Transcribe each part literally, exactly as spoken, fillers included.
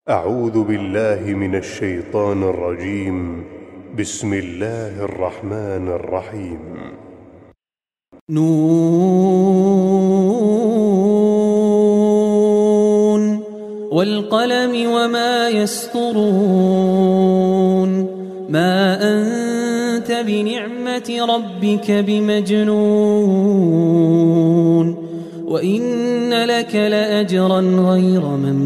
أعوذ بالله من الشيطان الرجيم. بسم الله الرحمن الرحيم. نون والقلم وما يسطرون ما أنت بنعمة ربك بمجنون وإن لك لأجرا غير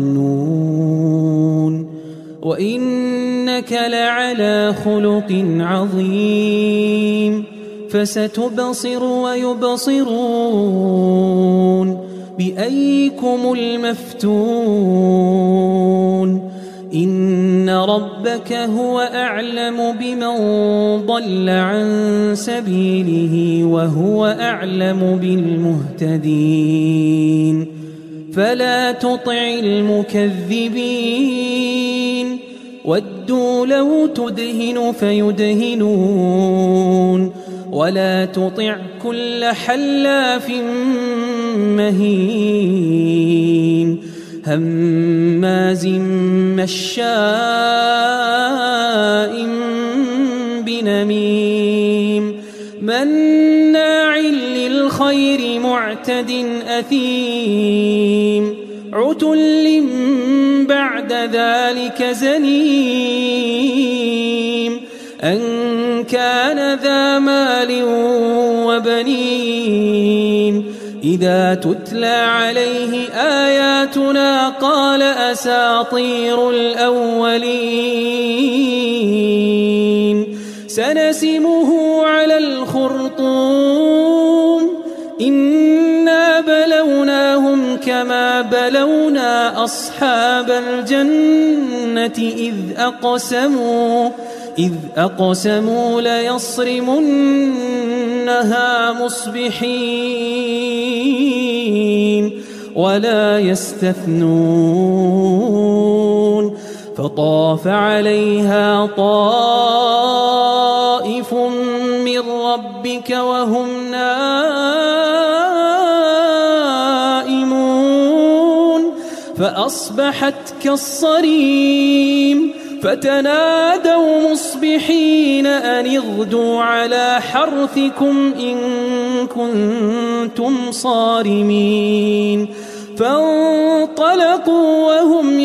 ممنون وإنك لعلى خلق عظيم فستبصر ويبصرون بأيكم المفتون إن ربك هو أعلم بمن ضل عن سبيله وهو أعلم بالمهتدين فلا تطع المكذبين ودوا لو تدهن فيدهنون ولا تطع كل حلاف مهين هماز مشاء بنميم مناع للخير معتد أثيم عتل بعد ذلك زنيم أن كان ذا مال وبنين إذا تتلى عليه آياتنا قال أساطير الأولين سنسمه على الخرطوم إنا بلوناهم كما بلونا أصحاب الجنة إذ أقسموا إذ أقسموا ليصرمنها مصبحين ولا يستثنون فطاف عليها طائف من ربك وهم نائمون فأصبحت كالصريم فتنادوا مصبحين أن اغدوا على حرثكم إن كنتم صارمين فانطلقوا وهم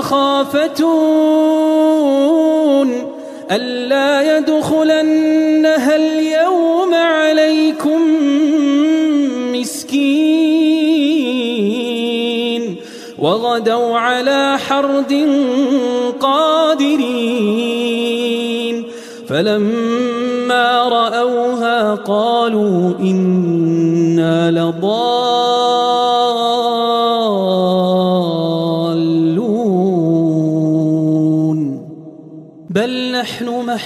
يتخافتون ألا يدخلنها اليوم عليكم مسكين وغدوا على حرد قادرين فلما رأوها قالوا إنا لضالون بل نحن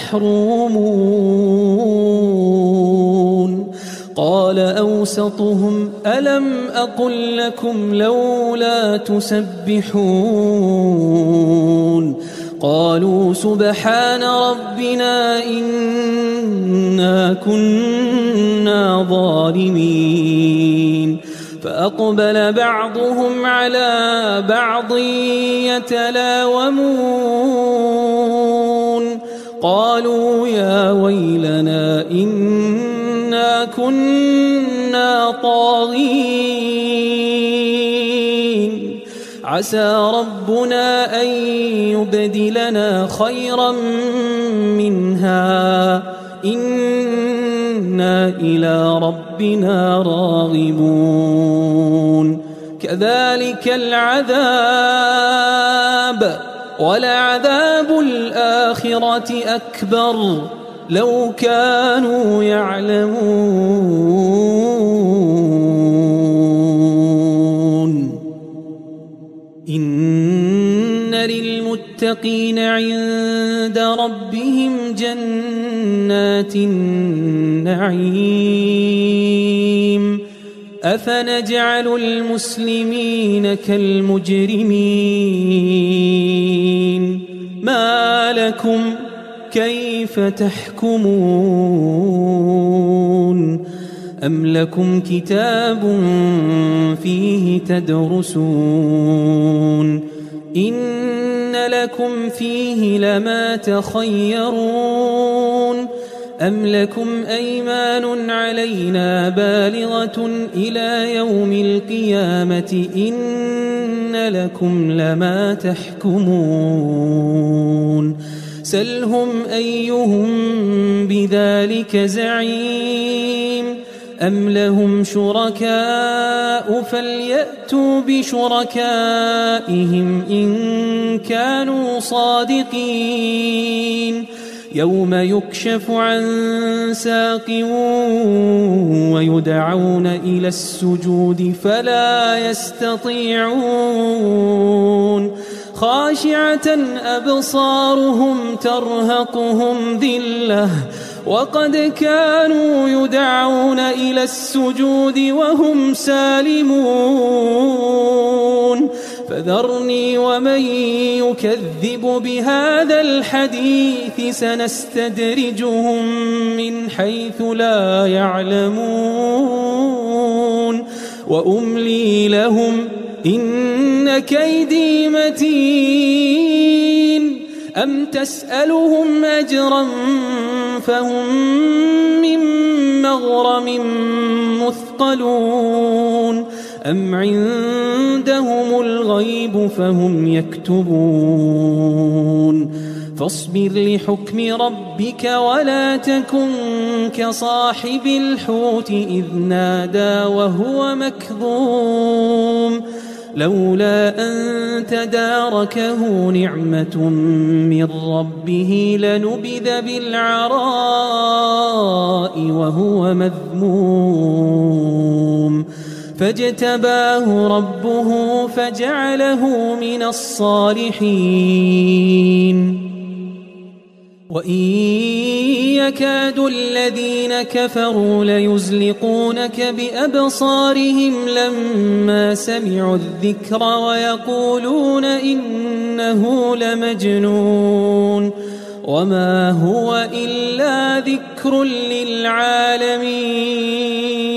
محرومون قال أوسطهم ألم أقل لكم لولا تسبحون قالوا سبحان ربنا إنا كنا ظالمين فأقبل بعضهم على بعض يتلاومون قالوا يا ويلنا إنا كنا طاغين عسى ربنا أن يبدلنا خيرا منها إنا إلى ربنا راغبون كذلك العذاب ولعذاب الآخرة أكبر لو كانوا يعلمون إن للمتقين عند ربهم جنات النعيم أفنجعل المسلمين كالمجرمين ما لكم كيف تحكمون أم لكم كتاب فيه تدرسون إن لكم فيه لما تخيرون أم لكم أيمان علينا بالغة إلى يوم القيامة إن لكم لما تحكمون سلهم أيهم بذلك زعيم أم لهم شركاء فليأتوا بشركائهم إن كانوا صادقين يوم يكشف عن ساق ويدعون إلى السجود فلا يستطيعون خاشعة أبصارهم ترهقهم ذلة وقد كانوا يدعون إلى السجود وهم سالمون فذرني ومن يكذب بهذا الحديث سنستدرجهم من حيث لا يعلمون وأملي لهم إن كيدي متين أم تسألهم أجرا فهم من مغرم مثقلون أم عندهم الغيب فهم يكتبون فاصبر لحكم ربك ولا تكن كصاحب الحوت إذ نادى وهو مكظوم لولا أن تداركه نعمة من ربه لنبذ بالعراء وهو مذموم فاجتباه ربه فجعله من الصالحين وإن يكاد الذين كفروا ليزلقونك بأبصارهم لما سمعوا الذكر ويقولون إنه لمجنون وما هو إلا ذكر للعالمين